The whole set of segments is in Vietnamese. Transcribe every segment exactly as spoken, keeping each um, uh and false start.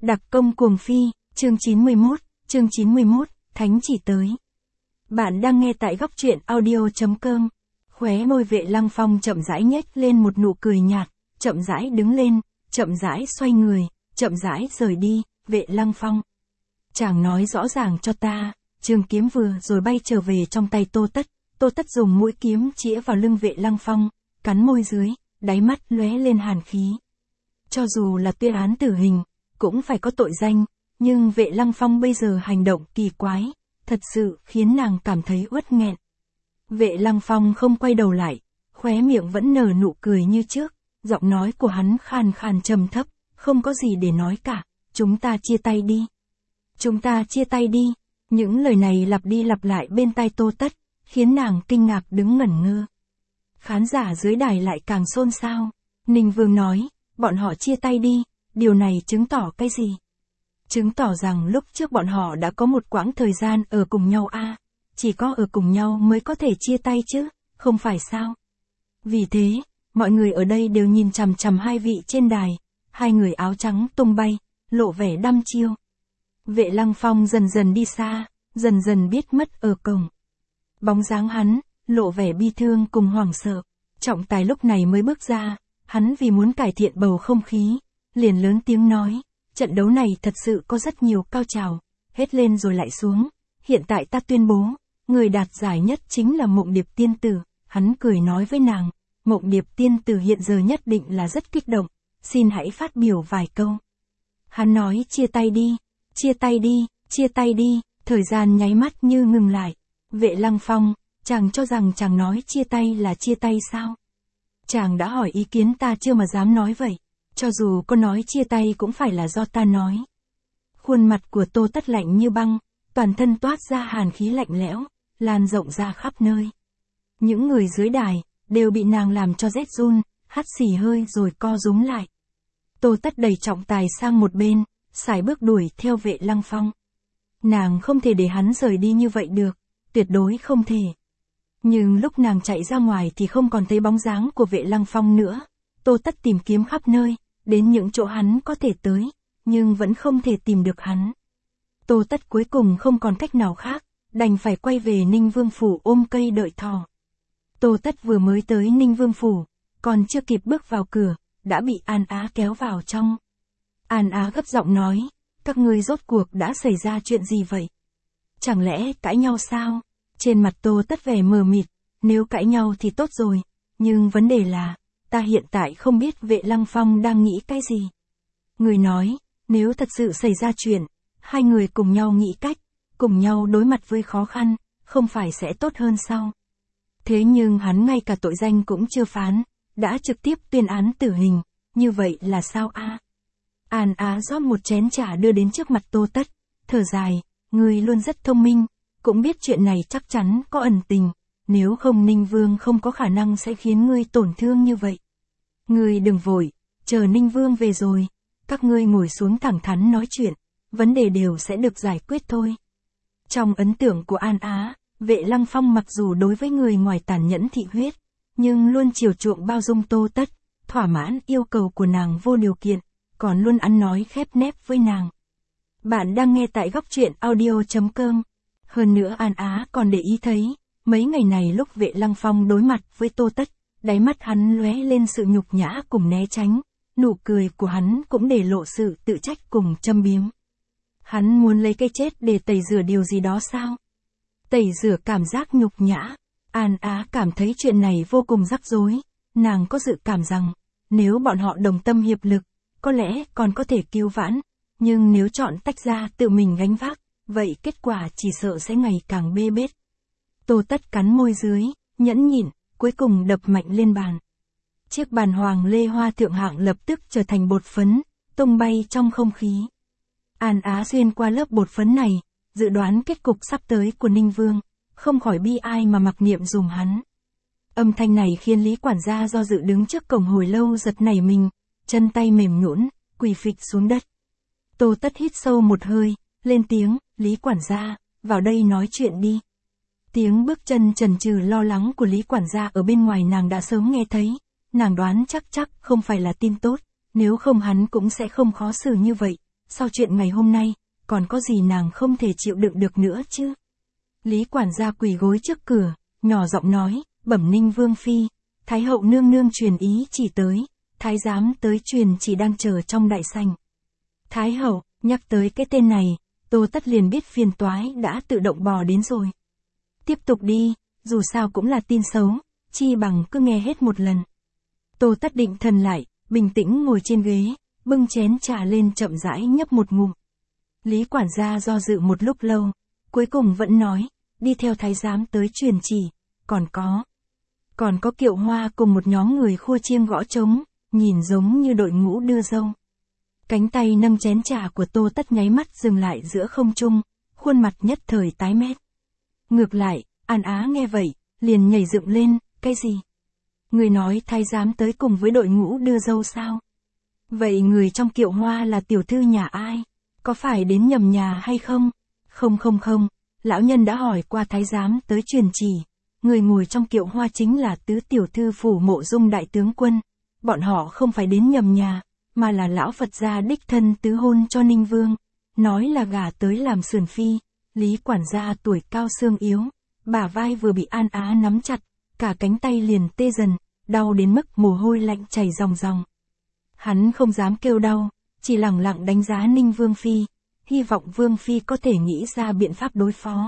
Đặc công cuồng phi, chương chín mươi mốt, chương chín mươi mốt, Thánh chỉ tới. Bạn đang nghe tại góc truyện audio chấm com. Khóe môi Vệ Lăng Phong chậm rãi nhếch lên một nụ cười nhạt, chậm rãi đứng lên, chậm rãi xoay người, chậm rãi rời đi. Vệ Lăng Phong, chàng nói rõ ràng cho ta. Trường kiếm vừa rồi bay trở về trong tay Tô Tất. Tô Tất dùng mũi kiếm chĩa vào lưng Vệ Lăng Phong, cắn môi dưới, đáy mắt lóe lên hàn khí. Cho dù là tuyên án tử hình, cũng phải có tội danh, nhưng Vệ Lăng Phong bây giờ hành động kỳ quái, thật sự khiến nàng cảm thấy uất nghẹn. Vệ Lăng Phong không quay đầu lại, khóe miệng vẫn nở nụ cười như trước, giọng nói của hắn khàn khàn trầm thấp, không có gì để nói cả, chúng ta chia tay đi. Chúng ta chia tay đi. Những lời này lặp đi lặp lại bên tai Tô Tất, khiến nàng kinh ngạc đứng ngẩn ngơ. Khán giả dưới đài lại càng xôn xao. Ninh Vương nói, bọn họ chia tay đi, điều này chứng tỏ cái gì? Chứng tỏ rằng lúc trước bọn họ đã có một quãng thời gian ở cùng nhau a, à, chỉ có ở cùng nhau mới có thể chia tay chứ, không phải sao? Vì thế, mọi người ở đây đều nhìn chằm chằm hai vị trên đài, hai người áo trắng tung bay, lộ vẻ đăm chiêu. Vệ Lăng Phong dần dần đi xa, dần dần biết mất ở cổng. Bóng dáng hắn, lộ vẻ bi thương cùng hoảng sợ. Trọng tài lúc này mới bước ra, hắn vì muốn cải thiện bầu không khí, liền lớn tiếng nói, trận đấu này thật sự có rất nhiều cao trào, hết lên rồi lại xuống. Hiện tại ta tuyên bố, người đạt giải nhất chính là Mộng Điệp Tiên Tử. Hắn cười nói với nàng, Mộng Điệp Tiên Tử hiện giờ nhất định là rất kích động, xin hãy phát biểu vài câu. Hắn nói chia tay đi. Chia tay đi, chia tay đi, thời gian nháy mắt như ngừng lại. Vệ Lăng Phong, chàng cho rằng chàng nói chia tay là chia tay sao? Chàng đã hỏi ý kiến ta chưa mà dám nói vậy. Cho dù có nói chia tay cũng phải là do ta nói. Khuôn mặt của Tô Tất lạnh như băng, toàn thân toát ra hàn khí lạnh lẽo, lan rộng ra khắp nơi. Những người dưới đài, đều bị nàng làm cho rét run, hắt xì hơi rồi co rúm lại. Tô Tất đẩy trọng tài sang một bên, sải bước đuổi theo Vệ Lăng Phong. Nàng không thể để hắn rời đi như vậy được, tuyệt đối không thể. Nhưng lúc nàng chạy ra ngoài thì không còn thấy bóng dáng của Vệ Lăng Phong nữa. Tô Tất tìm kiếm khắp nơi, đến những chỗ hắn có thể tới, nhưng vẫn không thể tìm được hắn. Tô Tất cuối cùng không còn cách nào khác, đành phải quay về Ninh Vương Phủ ôm cây đợi thỏ. Tô Tất vừa mới tới Ninh Vương Phủ, còn chưa kịp bước vào cửa, đã bị An Á kéo vào trong. An Á gấp giọng nói, các ngươi rốt cuộc đã xảy ra chuyện gì vậy? Chẳng lẽ cãi nhau sao? Trên mặt Tô Tất vẻ mờ mịt, nếu cãi nhau thì tốt rồi, nhưng vấn đề là, ta hiện tại không biết Vệ Lăng Phong đang nghĩ cái gì. Người nói, nếu thật sự xảy ra chuyện, hai người cùng nhau nghĩ cách, cùng nhau đối mặt với khó khăn, không phải sẽ tốt hơn sao? Thế nhưng hắn ngay cả tội danh cũng chưa phán, đã trực tiếp tuyên án tử hình, như vậy là sao a? An Á rót một chén trà đưa đến trước mặt Tô Tất, thở dài, ngươi luôn rất thông minh, cũng biết chuyện này chắc chắn có ẩn tình, nếu không Ninh Vương không có khả năng sẽ khiến ngươi tổn thương như vậy. Ngươi đừng vội, chờ Ninh Vương về rồi, các ngươi ngồi xuống thẳng thắn nói chuyện, vấn đề đều sẽ được giải quyết thôi. Trong ấn tượng của An Á, Vệ Lăng Phong mặc dù đối với người ngoài tàn nhẫn thị huyết, nhưng luôn chiều chuộng bao dung Tô Tất, thỏa mãn yêu cầu của nàng vô điều kiện, còn luôn ăn nói khép nép với nàng. Bạn đang nghe tại góc truyện audio chấm com. Hơn nữa An Á còn để ý thấy, mấy ngày này lúc Vệ Lăng Phong đối mặt với Tô Tất, đáy mắt hắn lóe lên sự nhục nhã cùng né tránh, nụ cười của hắn cũng để lộ sự tự trách cùng châm biếm. Hắn muốn lấy cái chết để tẩy rửa điều gì đó sao? Tẩy rửa cảm giác nhục nhã. An Á cảm thấy chuyện này vô cùng rắc rối, nàng có dự cảm rằng, nếu bọn họ đồng tâm hiệp lực, có lẽ còn có thể cứu vãn, nhưng nếu chọn tách ra tự mình gánh vác, vậy kết quả chỉ sợ sẽ ngày càng bê bết. Tô Tất cắn môi dưới, nhẫn nhịn, cuối cùng đập mạnh lên bàn. Chiếc bàn hoàng lê hoa thượng hạng lập tức trở thành bột phấn, tung bay trong không khí. An Á xuyên qua lớp bột phấn này, dự đoán kết cục sắp tới của Ninh Vương, không khỏi bi ai mà mặc niệm dùm hắn. Âm thanh này khiến Lý quản gia do dự đứng trước cổng hồi lâu giật nảy mình, chân tay mềm nhũn, quỳ phịch xuống đất. Tô Tất hít sâu một hơi, lên tiếng, Lý quản gia, vào đây nói chuyện đi. Tiếng bước chân chần chừ lo lắng của Lý quản gia ở bên ngoài nàng đã sớm nghe thấy, nàng đoán chắc chắc không phải là tin tốt, nếu không hắn cũng sẽ không khó xử như vậy, sau chuyện ngày hôm nay, còn có gì nàng không thể chịu đựng được nữa chứ? Lý quản gia quỳ gối trước cửa, nhỏ giọng nói, bẩm Ninh Vương Phi, Thái hậu nương nương truyền ý chỉ tới, Thái giám tới truyền chỉ đang chờ trong đại sảnh. Thái hậu, nhắc tới cái tên này, Tô Tất liền biết phiền toái đã tự động bò đến rồi. Tiếp tục đi, dù sao cũng là tin xấu, chi bằng cứ nghe hết một lần. Tô Tất định thần lại, bình tĩnh ngồi trên ghế, bưng chén trà lên chậm rãi nhấp một ngụm. Lý quản gia do dự một lúc lâu, cuối cùng vẫn nói, đi theo thái giám tới truyền chỉ, còn có. Còn có Kiệu Hoa cùng một nhóm người khua chiêng gõ trống, nhìn giống như đội ngũ đưa dâu. Cánh tay nâng chén trà của Tô Tất nháy mắt dừng lại giữa không trung, khuôn mặt nhất thời tái mét. Ngược lại, An Á nghe vậy, liền nhảy dựng lên, cái gì? Người nói thái giám tới cùng với đội ngũ đưa dâu sao? Vậy người trong Kiệu Hoa là tiểu thư nhà ai? Có phải đến nhầm nhà hay không? Không không không, lão nhân đã hỏi qua thái giám tới truyền chỉ. Người ngồi trong Kiệu Hoa chính là tứ tiểu thư phủ Mộ Dung đại tướng quân. Bọn họ không phải đến nhầm nhà, mà là lão Phật gia đích thân tứ hôn cho Ninh Vương. Nói là gả tới làm sườn phi. Lý quản gia tuổi cao xương yếu, bả vai vừa bị An Á nắm chặt, cả cánh tay liền tê dần, đau đến mức mồ hôi lạnh chảy ròng ròng. Hắn không dám kêu đau, chỉ lẳng lặng đánh giá Ninh Vương Phi, hy vọng Vương Phi có thể nghĩ ra biện pháp đối phó.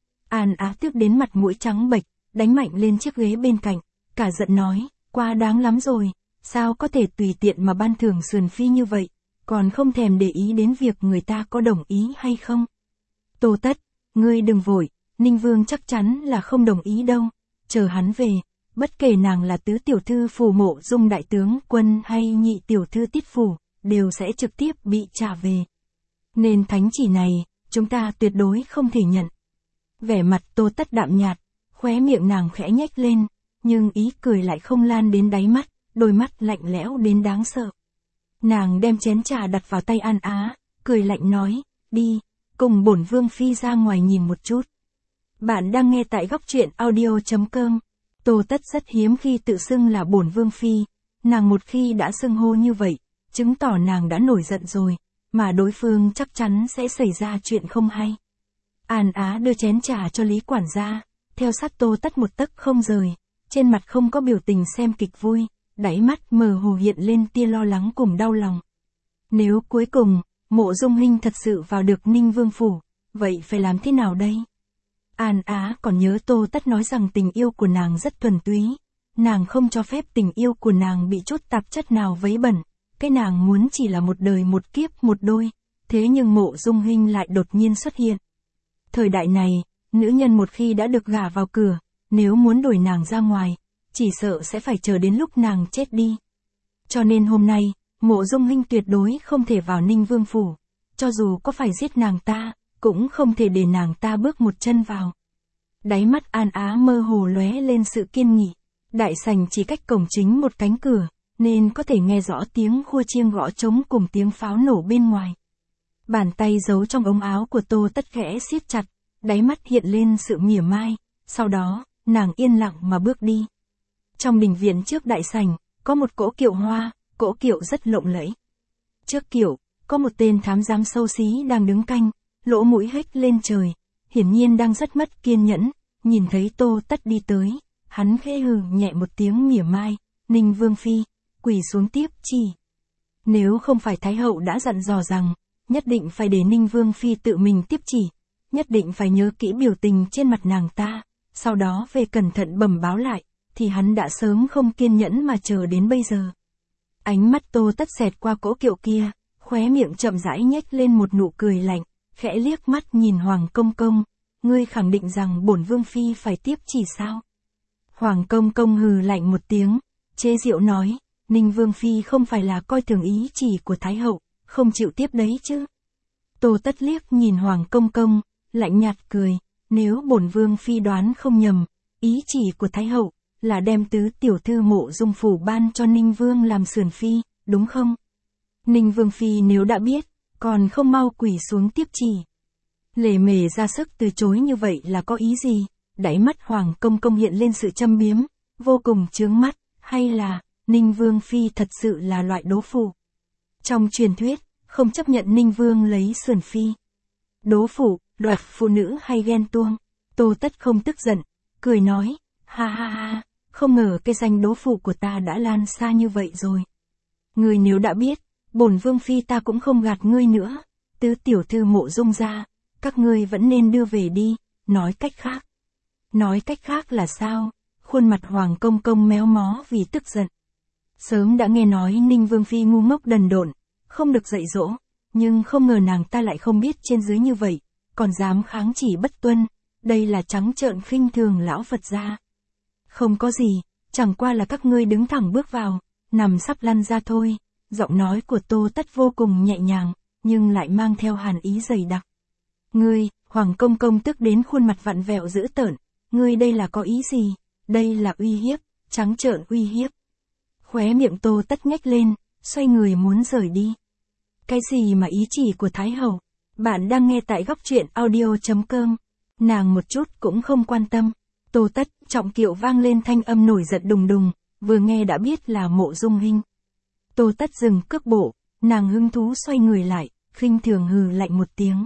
An Á tức đến mặt mũi trắng bệch, đánh mạnh lên chiếc ghế bên cạnh, cả giận nói, quá đáng lắm rồi, sao có thể tùy tiện mà ban thưởng sườn phi như vậy, còn không thèm để ý đến việc người ta có đồng ý hay không. Tô Tất, ngươi đừng vội, Ninh Vương chắc chắn là không đồng ý đâu, chờ hắn về, bất kể nàng là tứ tiểu thư phủ Mộ Dung đại tướng quân hay nhị tiểu thư Tiết phủ, đều sẽ trực tiếp bị trả về. Nên thánh chỉ này, chúng ta tuyệt đối không thể nhận. Vẻ mặt Tô Tất đạm nhạt, khóe miệng nàng khẽ nhếch lên, nhưng ý cười lại không lan đến đáy mắt, đôi mắt lạnh lẽo đến đáng sợ. Nàng đem chén trà đặt vào tay An Á, cười lạnh nói, đi, cùng bổn Vương Phi ra ngoài nhìn một chút. Bạn đang nghe tại góc truyện audio chấm com. Tô Tất rất hiếm khi tự xưng là bổn Vương Phi, nàng một khi đã xưng hô như vậy, chứng tỏ nàng đã nổi giận rồi, mà đối phương chắc chắn sẽ xảy ra chuyện không hay. An Á đưa chén trà cho Lý quản gia, theo sát Tô Tất một tấc không rời, trên mặt không có biểu tình xem kịch vui, đáy mắt mờ hồ hiện lên tia lo lắng cùng đau lòng. Nếu cuối cùng, Mộ Dung Hinh thật sự vào được Ninh Vương phủ, vậy phải làm thế nào đây? An Á còn nhớ Tô Tất nói rằng tình yêu của nàng rất thuần túy, nàng không cho phép tình yêu của nàng bị chút tạp chất nào vấy bẩn, cái nàng muốn chỉ là một đời một kiếp một đôi, thế nhưng Mộ Dung Hinh lại đột nhiên xuất hiện. Thời đại này, nữ nhân một khi đã được gả vào cửa, nếu muốn đuổi nàng ra ngoài, chỉ sợ sẽ phải chờ đến lúc nàng chết đi. Cho nên hôm nay, Mộ Dung Hinh tuyệt đối không thể vào Ninh Vương phủ, cho dù có phải giết nàng ta, cũng không thể để nàng ta bước một chân vào. Đáy mắt An Á mơ hồ lóe lên sự kiên nghị, đại sảnh chỉ cách cổng chính một cánh cửa, nên có thể nghe rõ tiếng khua chiêng gõ trống cùng tiếng pháo nổ bên ngoài. Bàn tay giấu trong ống áo của Tô Tất khẽ siết chặt, đáy mắt hiện lên sự mỉa mai, sau đó, nàng yên lặng mà bước đi. Trong đình viện trước đại sảnh, có một cỗ kiệu hoa, cỗ kiệu rất lộng lẫy. Trước kiệu, có một tên thám giám xấu xí đang đứng canh, lỗ mũi hếch lên trời, hiển nhiên đang rất mất kiên nhẫn, nhìn thấy Tô Tất đi tới, hắn khẽ hừ nhẹ một tiếng mỉa mai, Ninh Vương Phi, quỳ xuống tiếp chỉ. Nếu không phải Thái hậu đã dặn dò rằng, nhất định phải để Ninh Vương Phi tự mình tiếp chỉ, nhất định phải nhớ kỹ biểu tình trên mặt nàng ta, sau đó về cẩn thận bẩm báo lại, thì hắn đã sớm không kiên nhẫn mà chờ đến bây giờ. Ánh mắt Tô Tất xẹt qua cỗ kiệu kia, khóe miệng chậm rãi nhếch lên một nụ cười lạnh, khẽ liếc mắt nhìn Hoàng Công Công, ngươi khẳng định rằng bổn Vương Phi phải tiếp chỉ sao? Hoàng Công Công hừ lạnh một tiếng, chế giễu nói, Ninh Vương Phi không phải là coi thường ý chỉ của Thái hậu, không chịu tiếp đấy chứ? Tô Tất liếc nhìn Hoàng Công Công, lạnh nhạt cười, nếu bổn Vương Phi đoán không nhầm, ý chỉ của Thái hậu là đem tứ tiểu thư Mộ Dung phủ ban cho Ninh Vương làm sườn phi, đúng không? Ninh Vương Phi nếu đã biết, còn không mau quỳ xuống tiếp chỉ. Lề mề ra sức từ chối như vậy là có ý gì? Đáy mắt Hoàng Công Công hiện lên sự châm biếm, vô cùng chướng mắt, hay là, Ninh Vương Phi thật sự là loại đố phụ? Trong truyền thuyết, không chấp nhận Ninh Vương lấy sườn phi. Đố phụ, đoạt phụ nữ hay ghen tuông? Tô Tất không tức giận, cười nói, ha ha ha, không ngờ cái danh đố phụ của ta đã lan xa như vậy rồi. Ngươi nếu đã biết, bổn vương phi ta cũng không gạt ngươi nữa, tứ tiểu thư Mộ Dung gia, các ngươi vẫn nên đưa về đi, nói cách khác. Nói cách khác là sao? Khuôn mặt Hoàng công công méo mó vì tức giận. Sớm đã nghe nói Ninh Vương phi ngu ngốc đần độn, không được dạy dỗ, nhưng không ngờ nàng ta lại không biết trên dưới như vậy, còn dám kháng chỉ bất tuân, đây là trắng trợn khinh thường lão Phật gia. Không có gì, chẳng qua là các ngươi đứng thẳng bước vào, nằm sắp lăn ra thôi. Giọng nói của Tô Tất vô cùng nhẹ nhàng, nhưng lại mang theo hàn ý dày đặc. Ngươi, Hoàng công công tức đến khuôn mặt vặn vẹo dữ tợn, ngươi đây là có ý gì? Đây là uy hiếp, trắng trợn uy hiếp. Khóe miệng Tô Tất nhếch lên, xoay người muốn rời đi. Cái gì mà ý chỉ của Thái Hậu? Bạn đang nghe tại góc truyện audio chấm com. Nàng một chút cũng không quan tâm. Tô Tất, trọng kiệu vang lên thanh âm nổi giận đùng đùng, vừa nghe đã biết là Mộ Dung Hinh. Tô Tất dừng cước bộ, nàng hứng thú xoay người lại, khinh thường hừ lạnh một tiếng.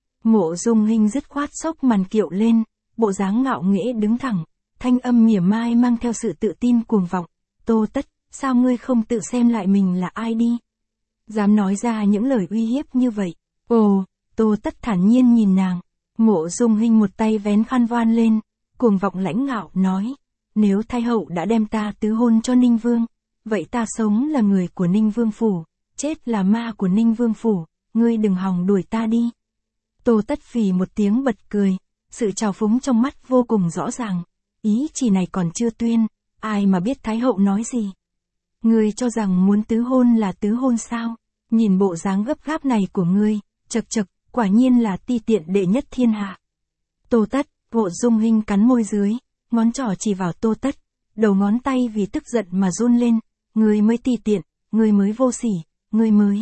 Mộ Dung Hinh dứt khoát xốc màn kiệu lên, bộ dáng ngạo nghễ đứng thẳng, thanh âm mỉa mai mang theo sự tự tin cuồng vọng. Tô Tất, sao ngươi không tự xem lại mình là ai đi? Dám nói ra những lời uy hiếp như vậy. Ồ, Tô Tất thản nhiên nhìn nàng. Mộ Dung Hinh một tay vén khăn voan lên, cuồng vọng lãnh ngạo nói, nếu Thái Hậu đã đem ta tứ hôn cho Ninh Vương, vậy ta sống là người của Ninh Vương phủ, chết là ma của Ninh Vương phủ, ngươi đừng hòng đuổi ta đi. Tô Tất phì một tiếng bật cười, sự trào phúng trong mắt vô cùng rõ ràng, ý chỉ này còn chưa tuyên, ai mà biết Thái Hậu nói gì. Ngươi cho rằng muốn tứ hôn là tứ hôn sao? Nhìn bộ dáng gấp gáp này của ngươi, chật chật, quả nhiên là ti tiện đệ nhất thiên hạ. Tô Tất, Mộ Dung Hinh cắn môi dưới, ngón trỏ chỉ vào Tô Tất, đầu ngón tay vì tức giận mà run lên, ngươi mới ti tiện, ngươi mới vô sỉ, ngươi mới.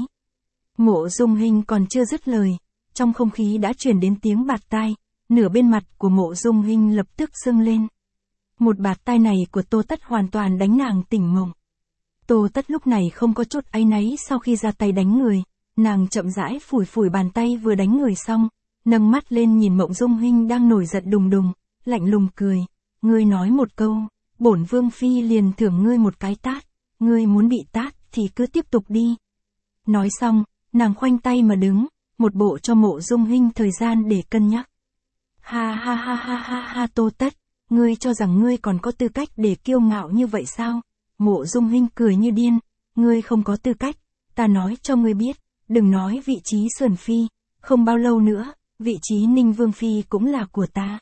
Mộ Dung Hinh còn chưa dứt lời, trong không khí đã truyền đến tiếng bạt tai, nửa bên mặt của Mộ Dung Hinh lập tức sưng lên. Một bạt tai này của Tô Tất hoàn toàn đánh nàng tỉnh mộng. Tô Tất lúc này không có chút áy náy sau khi ra tay đánh người, nàng chậm rãi phủi phủi bàn tay vừa đánh người xong, nâng mắt lên nhìn Mộ Dung Hinh đang nổi giận đùng đùng, lạnh lùng cười, ngươi nói một câu, bổn vương phi liền thưởng ngươi một cái tát, ngươi muốn bị tát thì cứ tiếp tục đi. Nói xong, nàng khoanh tay mà đứng, một bộ cho Mộ Dung Hinh thời gian để cân nhắc. Ha ha ha ha ha ha Tô Tất, ngươi cho rằng ngươi còn có tư cách để kiêu ngạo như vậy sao? Mộ Dung Hinh cười như điên, ngươi không có tư cách, ta nói cho ngươi biết, đừng nói vị trí sườn phi, không bao lâu nữa, vị trí Ninh Vương phi cũng là của ta.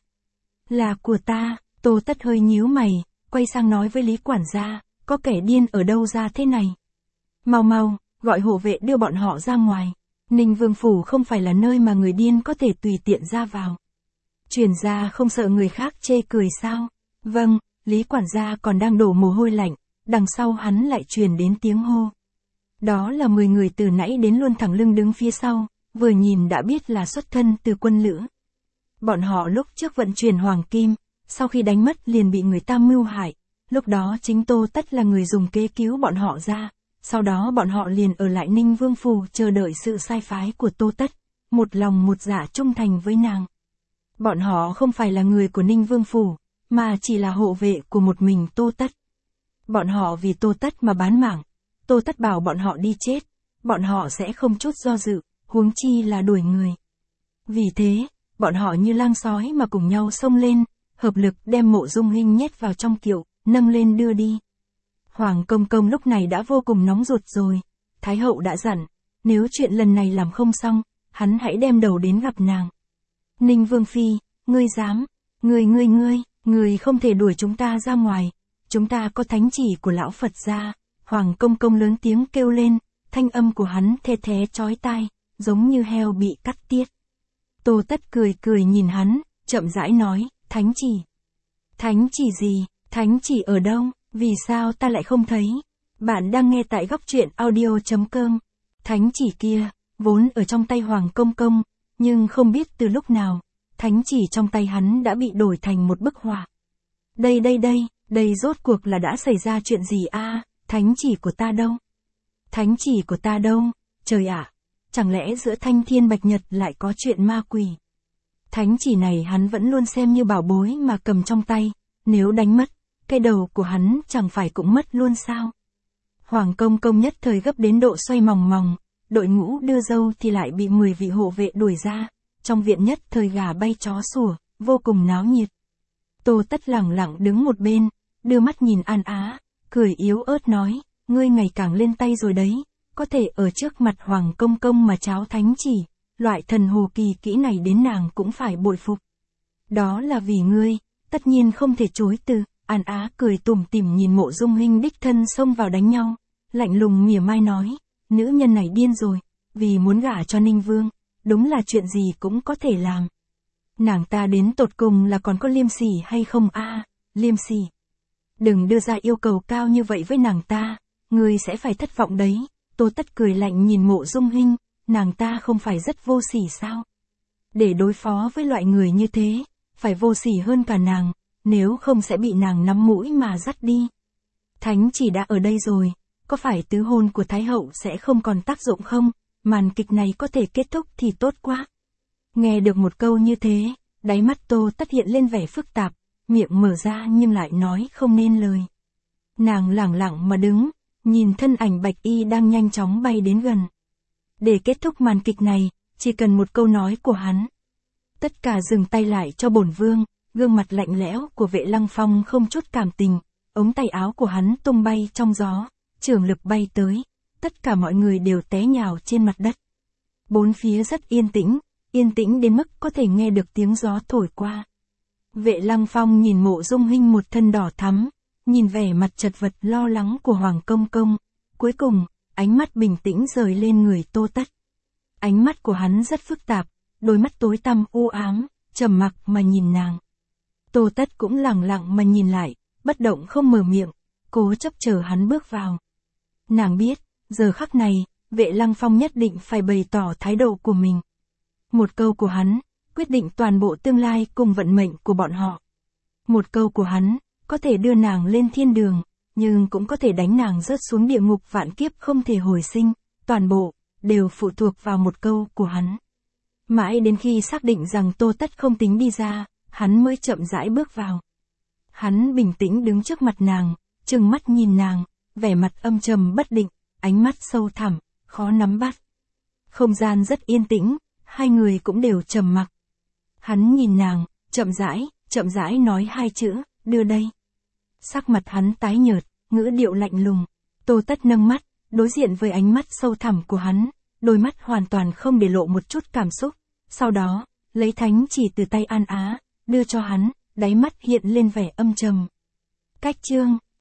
Là của ta, Tô Tất hơi nhíu mày, quay sang nói với Lý quản gia, có kẻ điên ở đâu ra thế này? Mau mau, gọi hộ vệ đưa bọn họ ra ngoài, Ninh Vương phủ không phải là nơi mà người điên có thể tùy tiện ra vào. Truyền gia không sợ người khác chê cười sao? Vâng, Lý quản gia còn đang đổ mồ hôi lạnh, đằng sau hắn lại truyền đến tiếng hô. Đó là mười người từ nãy đến luôn thẳng lưng đứng phía sau, vừa nhìn đã biết là xuất thân từ quân lữ. Bọn họ lúc trước vận chuyển hoàng kim, sau khi đánh mất liền bị người ta mưu hại, lúc đó chính Tô Tất là người dùng kế cứu bọn họ ra, sau đó bọn họ liền ở lại Ninh Vương phủ chờ đợi sự sai phái của Tô Tất, một lòng một dạ trung thành với nàng. Bọn họ không phải là người của Ninh Vương phủ, mà chỉ là hộ vệ của một mình Tô Tất. Bọn họ vì Tô Tất mà bán mạng, Tô Tất bảo bọn họ đi chết, bọn họ sẽ không chút do dự, huống chi là đuổi người. Vì thế, bọn họ như lang sói mà cùng nhau xông lên, hợp lực đem Mộ Dung Hinh nhét vào trong kiệu, nâng lên đưa đi. Hoàng công công lúc này đã vô cùng nóng ruột rồi, Thái Hậu đã dặn, nếu chuyện lần này làm không xong, hắn hãy đem đầu đến gặp nàng. Ninh Vương phi, ngươi dám, ngươi ngươi ngươi, ngươi không thể đuổi chúng ta ra ngoài, chúng ta có thánh chỉ của lão Phật gia. Hoàng công công lớn tiếng kêu lên, thanh âm của hắn the thé chói tai, giống như heo bị cắt tiết. Tô Tất cười cười nhìn hắn, chậm rãi nói, thánh chỉ. Thánh chỉ gì, thánh chỉ ở đâu, vì sao ta lại không thấy? Bạn đang nghe tại góc truyện audio chấm com. Thánh chỉ kia, vốn ở trong tay Hoàng công công, nhưng không biết từ lúc nào, thánh chỉ trong tay hắn đã bị đổi thành một bức họa. Đây đây đây, đây rốt cuộc là đã xảy ra chuyện gì a? À, thánh chỉ của ta đâu? Thánh chỉ của ta đâu? Trời ạ! chẳng lẽ giữa thanh thiên bạch nhật lại có chuyện ma quỷ. Thánh chỉ này hắn vẫn luôn xem như bảo bối mà cầm trong tay, nếu đánh mất, cái đầu của hắn chẳng phải cũng mất luôn sao. Hoàng công công nhất thời gấp đến độ xoay mòng mòng, đội ngũ đưa dâu thì lại bị mười vị hộ vệ đuổi ra, trong viện nhất thời gà bay chó sủa, vô cùng náo nhiệt. Tô Tất lẳng lặng đứng một bên, đưa mắt nhìn An Á, cười yếu ớt nói, ngươi ngày càng lên tay rồi đấy, có thể ở trước mặt Hoàng công công mà tráo thánh chỉ, loại thần hồ kỳ kỹ này đến nàng cũng phải bội phục. Đó là vì ngươi, tất nhiên không thể chối từ. An Á cười tủm tỉm nhìn Mộ Dung Hinh đích thân xông vào đánh nhau, lạnh lùng mỉa mai nói, nữ nhân này điên rồi, vì muốn gả cho Ninh Vương, đúng là chuyện gì cũng có thể làm. Nàng ta đến tột cùng là còn có liêm sỉ hay không a? À, liêm sỉ. Đừng đưa ra yêu cầu cao như vậy với nàng ta, ngươi sẽ phải thất vọng đấy. Tô Tất cười lạnh nhìn Mộ Dung Hinh, nàng ta không phải rất vô sỉ sao? Để đối phó với loại người như thế, phải vô sỉ hơn cả nàng, nếu không sẽ bị nàng nắm mũi mà dắt đi. Thánh chỉ đã ở đây rồi, có phải tứ hôn của Thái hậu sẽ không còn tác dụng không? Màn kịch này có thể kết thúc thì tốt quá. Nghe được một câu như thế, đáy mắt Tô Tất hiện lên vẻ phức tạp, miệng mở ra nhưng lại nói không nên lời. Nàng lẳng lặng mà đứng, nhìn thân ảnh bạch y đang nhanh chóng bay đến gần. Để kết thúc màn kịch này, chỉ cần một câu nói của hắn. Tất cả dừng tay lại cho bổn vương, gương mặt lạnh lẽo của Vệ Lăng Phong không chút cảm tình, ống tay áo của hắn tung bay trong gió, trường lực bay tới, tất cả mọi người đều té nhào trên mặt đất. Bốn phía rất yên tĩnh, yên tĩnh đến mức có thể nghe được tiếng gió thổi qua. Vệ Lăng Phong nhìn Mộ Dung Hinh một thân đỏ thắm, nhìn vẻ mặt chật vật lo lắng của Hoàng công công, cuối cùng, ánh mắt bình tĩnh rời lên người Tô Tất. Ánh mắt của hắn rất phức tạp, đôi mắt tối tăm u ám, trầm mặc mà nhìn nàng. Tô Tất cũng lẳng lặng mà nhìn lại, bất động không mở miệng, cố chấp chờ hắn bước vào. Nàng biết, giờ khắc này, Vệ Lăng Phong nhất định phải bày tỏ thái độ của mình. Một câu của hắn, quyết định toàn bộ tương lai cùng vận mệnh của bọn họ. Một câu của hắn, có thể đưa nàng lên thiên đường, nhưng cũng có thể đánh nàng rớt xuống địa ngục vạn kiếp không thể hồi sinh, toàn bộ, đều phụ thuộc vào một câu của hắn. Mãi đến khi xác định rằng Tô Tất không tính đi ra, hắn mới chậm rãi bước vào. Hắn bình tĩnh đứng trước mặt nàng, trừng mắt nhìn nàng, vẻ mặt âm trầm bất định, ánh mắt sâu thẳm, khó nắm bắt. Không gian rất yên tĩnh, hai người cũng đều trầm mặc. Hắn nhìn nàng, chậm rãi, chậm rãi nói hai chữ, đưa đây. Sắc mặt hắn tái nhợt, ngữ điệu lạnh lùng. Tô Tất nâng mắt, đối diện với ánh mắt sâu thẳm của hắn, đôi mắt hoàn toàn không để lộ một chút cảm xúc. Sau đó, lấy thánh chỉ từ tay An Á, đưa cho hắn, đáy mắt hiện lên vẻ âm trầm. Cách chương